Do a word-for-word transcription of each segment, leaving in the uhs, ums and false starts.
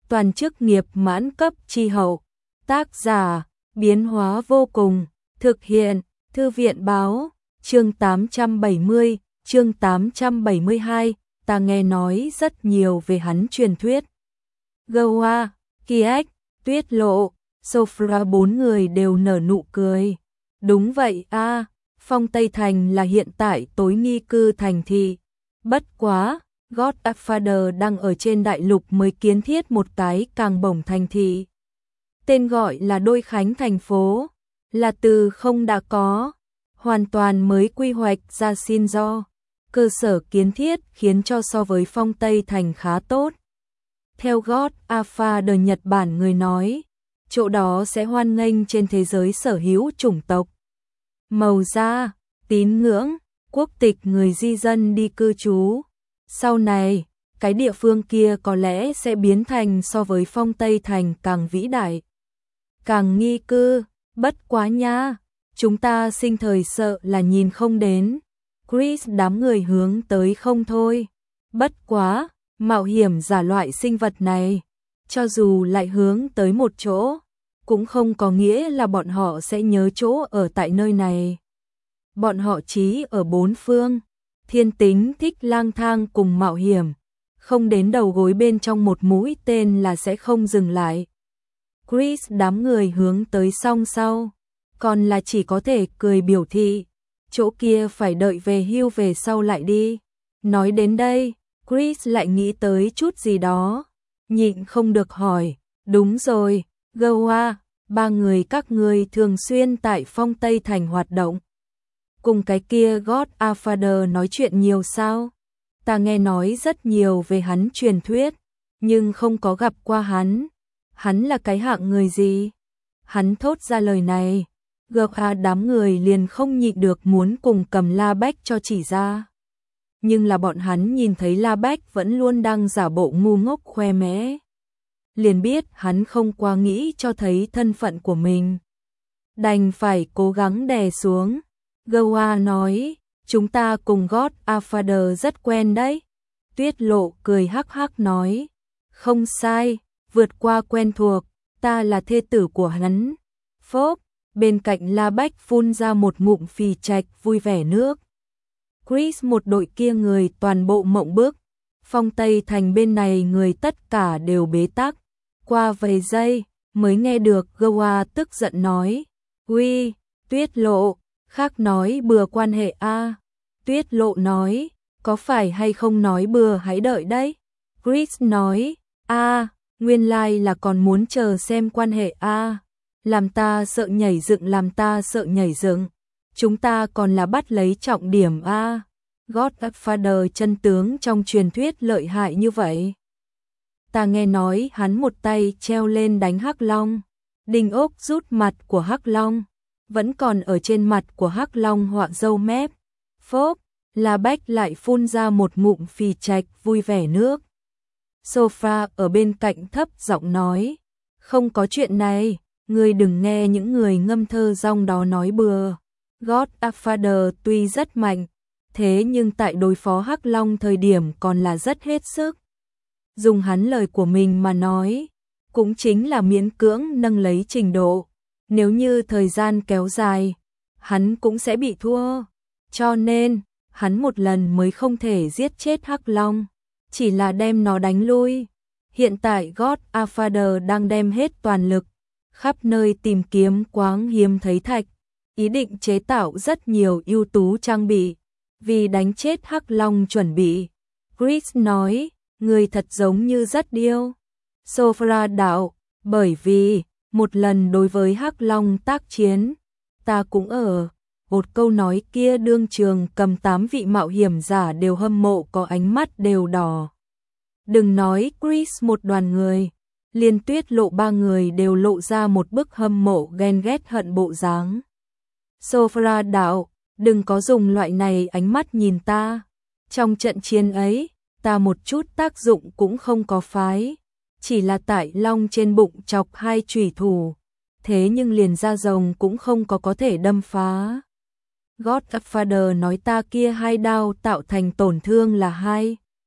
toàn chức nghiệp mãn cấp chi hậu. Tác giả, biến hóa vô cùng, thực hiện, thư viện báo, chương tám trăm bảy mươi, chương tám trăm bảy mươi hai, ta nghe nói rất nhiều về hắn truyền thuyết. Goa, Kiek, Tuyết Lộ, Sophra bốn người đều nở nụ cười. Đúng vậy a, Phong Tây Thành là hiện tại tối nghi cư thành thị. Bất quá, Godfather đang ở trên đại lục mới kiến thiết một cái càng bổng thành thị. Tên gọi là Đôi Khánh thành phố, là từ không đã có, hoàn toàn mới quy hoạch ra xin do. Cơ sở kiến thiết khiến cho so với Phong Tây Thành khá tốt. Theo Godfather Nhật Bản người nói, chỗ đó sẽ hoan nghênh trên thế giới sở hữu chủng tộc, màu da, tín ngưỡng, quốc tịch người di dân đi cư trú. Sau này, cái địa phương kia có lẽ sẽ biến thành so với Phong Tây Thành càng vĩ đại, càng nghi cư. Bất quá nha, chúng ta sinh thời sợ là nhìn không đến. Chris đám người hướng tới không thôi. Bất quá, mạo hiểm giả loại sinh vật này, cho dù lại hướng tới một chỗ, cũng không có nghĩa là bọn họ sẽ nhớ chỗ ở tại nơi này. Bọn họ chí ở bốn phương, thiên tính thích lang thang cùng mạo hiểm, không đến đầu gối bên trong một mũi tên là sẽ không dừng lại. Chris đám người hướng tới song sau, còn là chỉ có thể cười biểu thị, chỗ kia phải đợi về hưu về sau lại đi. Nói đến đây, Chris lại nghĩ tới chút gì đó, nhịn không được hỏi, đúng rồi, Goa, ba người các người thường xuyên tại Phong Tây Thành hoạt động. Cùng cái kia Godfather nói chuyện nhiều sao? Ta nghe nói rất nhiều về hắn truyền thuyết, nhưng không có gặp qua hắn. Hắn là cái hạng người gì? Hắn thốt ra lời này, Goa đám người liền không nhịn được muốn cùng cầm la bách cho chỉ ra. Nhưng là bọn hắn nhìn thấy La Bách vẫn luôn đang giả bộ ngu ngốc khoe mẽ, liền biết hắn không qua nghĩ cho thấy thân phận của mình. Đành phải cố gắng đè xuống. Goa nói, chúng ta cùng Godfather rất quen đấy. Tuyết Lộ cười hắc hắc nói, không sai, vượt qua quen thuộc, ta là thê tử của hắn. Phốp, bên cạnh La Bách phun ra một ngụm phì trạch vui vẻ nước. Chris một đội kia người toàn bộ mộng bức, Phong Tây Thành bên này người tất cả đều bế tắc. Qua vài giây, mới nghe được Goa tức giận nói, uy, Tuyết Lộ, khác nói bừa quan hệ a. Tuyết Lộ nói, có phải hay không nói bừa hãy đợi đấy. Chris nói, a, nguyên lai like là còn muốn chờ xem quan hệ a. Làm ta sợ nhảy dựng, làm ta sợ nhảy dựng. Chúng ta còn là bắt lấy trọng điểm a. Godfather chân tướng trong truyền thuyết lợi hại như vậy. Ta nghe nói hắn một tay treo lên đánh Hắc Long, đinh ốc rút mặt của Hắc Long, vẫn còn ở trên mặt của Hắc Long họa râu mép. Phốp, La Bách lại phun ra một ngụm phì trạch vui vẻ nước. Sophia ở bên cạnh thấp giọng nói, không có chuyện này, ngươi đừng nghe những người ngâm thơ rong đó nói bừa. Godfather tuy rất mạnh, thế nhưng tại đối phó Hắc Long thời điểm còn là rất hết sức. Dùng hắn lời của mình mà nói, cũng chính là miễn cưỡng nâng lấy trình độ. Nếu như thời gian kéo dài, hắn cũng sẽ bị thua. Cho nên, hắn một lần mới không thể giết chết Hắc Long, chỉ là đem nó đánh lui. Hiện tại Godfather đang đem hết toàn lực, khắp nơi tìm kiếm quáng hiếm thấy thạch, ý định chế tạo rất nhiều ưu tú trang bị, vì đánh chết Hắc Long chuẩn bị. Chris nói, người thật giống như rất điêu. Sophia đạo, bởi vì, một lần đối với Hắc Long tác chiến, ta cũng ở. Một câu nói kia đương trường cầm tám vị mạo hiểm giả đều hâm mộ có ánh mắt đều đỏ. Đừng nói Chris một đoàn người, liền Tuyết Lộ ba người đều lộ ra một bức hâm mộ ghen ghét hận bộ dáng. Sophia đạo, đừng có dùng loại này ánh mắt nhìn ta. Trong trận chiến ấy, ta một chút tác dụng cũng không có phái. Chỉ là tại Long trên bụng chọc hai chủy thủ. Thế nhưng liền da rồng cũng không có có thể đâm phá. Godfather nói ta kia hai đao tạo thành tổn thương là hai.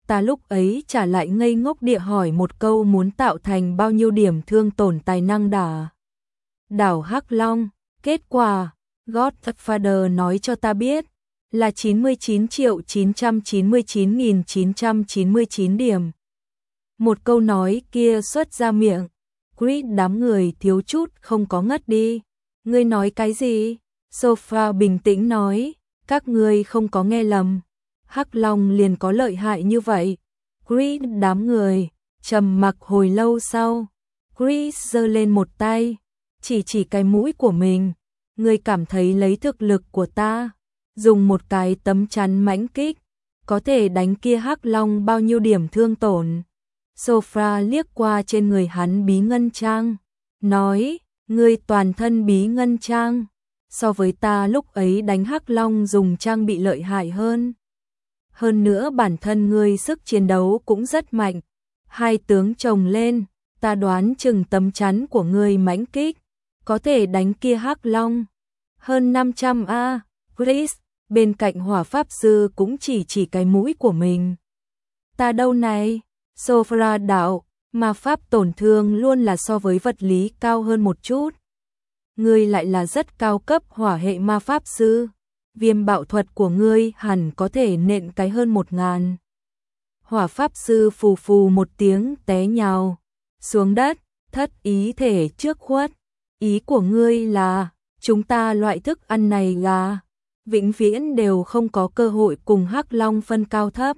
Ta lúc ấy trả lại ngây ngốc địa hỏi một câu muốn tạo thành bao nhiêu điểm thương tổn tài năng đả đảo Hắc Long. Kết quả, Godfather nói cho ta biết là chín mươi chín triệu chín trăm chín mươi chín nghìn chín trăm chín mươi chín điểm. Một câu nói kia xuất ra miệng, Creed đám người thiếu chút không có ngất đi. Ngươi nói cái gì? Sofa bình tĩnh nói, các ngươi không có nghe lầm. Hắc Long liền có lợi hại như vậy. Creed đám người trầm mặc hồi lâu sau, Creed giơ lên một tay, chỉ chỉ cái mũi của mình. Ngươi cảm thấy lấy thực lực của ta, dùng một cái tấm chắn mãnh kích, có thể đánh kia Hắc Long bao nhiêu điểm thương tổn? Sofa liếc qua trên người hắn bí ngân trang, nói, ngươi toàn thân bí ngân trang, so với ta lúc ấy đánh Hắc Long dùng trang bị lợi hại hơn. Hơn nữa bản thân ngươi sức chiến đấu cũng rất mạnh, hai tướng chồng lên, ta đoán chừng tấm chắn của ngươi mãnh kích, có thể đánh kia Hắc Long. Hơn năm trăm a, Chris, bên cạnh hỏa pháp sư cũng chỉ chỉ cái mũi của mình. Ta đâu này? Sophra đạo, ma pháp tổn thương luôn là so với vật lý cao hơn một chút. Ngươi lại là rất cao cấp hỏa hệ ma pháp sư. Viêm bạo thuật của ngươi hẳn có thể nện cái hơn một ngàn. Hỏa pháp sư phù phù một tiếng té nhào xuống đất, thất ý thể trước khuất. Ý của ngươi là, chúng ta loại thức ăn này là vĩnh viễn đều không có cơ hội cùng Hắc Long phân cao thấp.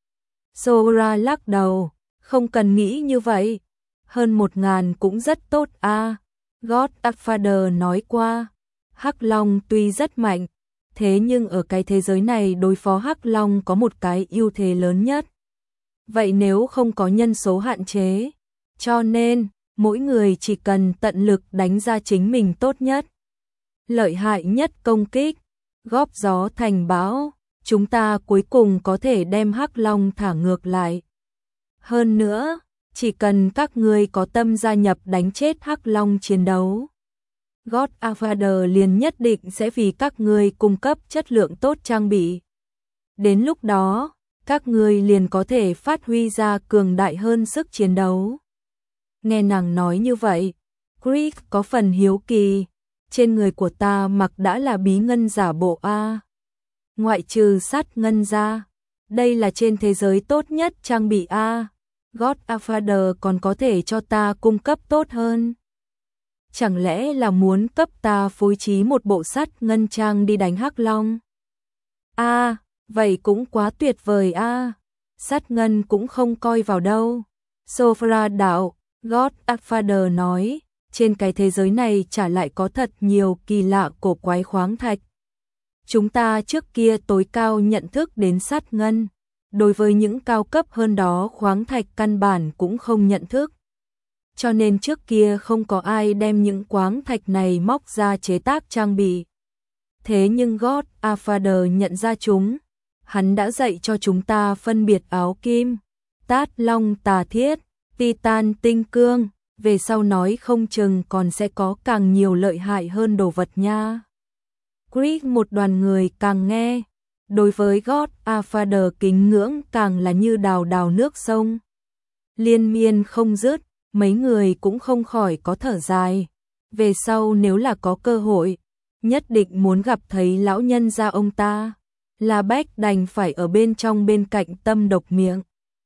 Sora lắc đầu, không cần nghĩ như vậy, hơn một ngàn cũng rất tốt a. À. Godfather nói qua, Hắc Long tuy rất mạnh, thế nhưng ở cái thế giới này đối phó Hắc Long có một cái ưu thế lớn nhất. Vậy nếu không có nhân số hạn chế, cho nên mỗi người chỉ cần tận lực đánh ra chính mình tốt nhất, lợi hại nhất công kích, góp gió thành bão, chúng ta cuối cùng có thể đem Hắc Long thả ngược lại. Hơn nữa, chỉ cần các ngươi có tâm gia nhập đánh chết Hắc Long chiến đấu, Godfather liền nhất định sẽ vì các ngươi cung cấp chất lượng tốt trang bị. Đến lúc đó, các ngươi liền có thể phát huy ra cường đại hơn sức chiến đấu. Nghe nàng nói như vậy, Chris có phần hiếu kỳ, trên người của ta mặc đã là bí ngân giả bộ a. Ngoại trừ sát ngân ra, đây là trên thế giới tốt nhất trang bị a. Godfather còn có thể cho ta cung cấp tốt hơn. Chẳng lẽ là muốn cấp ta phối trí một bộ sắt ngân trang đi đánh Hắc Long? A, à, vậy cũng quá tuyệt vời a. À. Sắt ngân cũng không coi vào đâu. Sophra đạo, Godfather nói, trên cái thế giới này chả lại có thật nhiều kỳ lạ cổ quái khoáng thạch. Chúng ta trước kia tối cao nhận thức đến sắt ngân, đối với những cao cấp hơn đó khoáng thạch căn bản cũng không nhận thức. Cho nên trước kia không có ai đem những khoáng thạch này móc ra chế tác trang bị. Thế nhưng Godfather nhận ra chúng, hắn đã dạy cho chúng ta phân biệt áo kim, tát long tà thiết, titan tinh cương, về sau nói không chừng còn sẽ có càng nhiều lợi hại hơn đồ vật nha. Chris một đoàn người càng nghe, đối với Godfather kính ngưỡng càng là như đào đào nước sông. Liên miên không dứt, mấy người cũng không khỏi có thở dài. Về sau nếu là có cơ hội, nhất định muốn gặp thấy lão nhân gia ông ta. La Bách đành phải ở bên trong bên cạnh tâm độc miệng.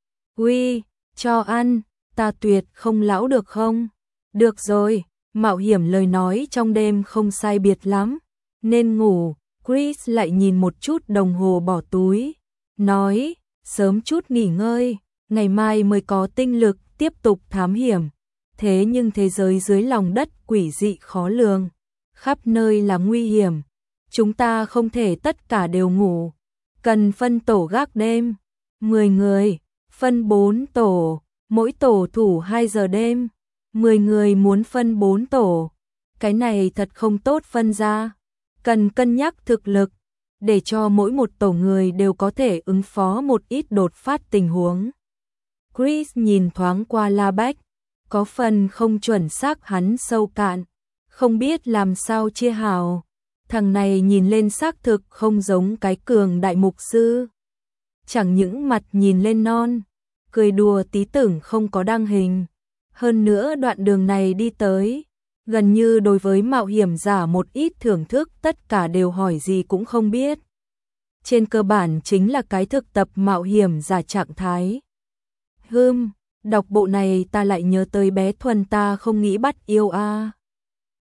Uy, cho ăn, ta tuyệt không lão được không? Được rồi, mạo hiểm lời nói trong đêm không sai biệt lắm. Nên ngủ, Chris lại nhìn một chút đồng hồ bỏ túi. Nói, sớm chút nghỉ ngơi, ngày mai mới có tinh lực tiếp tục thám hiểm. Thế nhưng thế giới dưới lòng đất quỷ dị khó lường, khắp nơi là nguy hiểm. Chúng ta không thể tất cả đều ngủ, cần phân tổ gác đêm. mười người, phân bốn tổ, mỗi tổ thủ hai giờ đêm. mười người muốn phân bốn tổ, cái này thật không tốt phân ra. Cần cân nhắc thực lực, để cho mỗi một tổ người đều có thể ứng phó một ít đột phát tình huống. Chris nhìn thoáng qua La Bách, có phần không chuẩn xác hắn sâu cạn, không biết làm sao chia hào. Thằng này nhìn lên xác thực không giống cái cường đại mục sư. chẳng những mặt nhìn lên non, cười đùa tí tưởng không có đăng hình. Hơn nữa đoạn đường này đi tới, gần như đối với mạo hiểm giả một ít thưởng thức tất cả đều hỏi gì cũng không biết. Trên cơ bản chính là cái thực tập mạo hiểm giả trạng thái. Hưm, đọc bộ này ta lại nhớ tới bé Thuần ta không nghĩ bắt yêu a.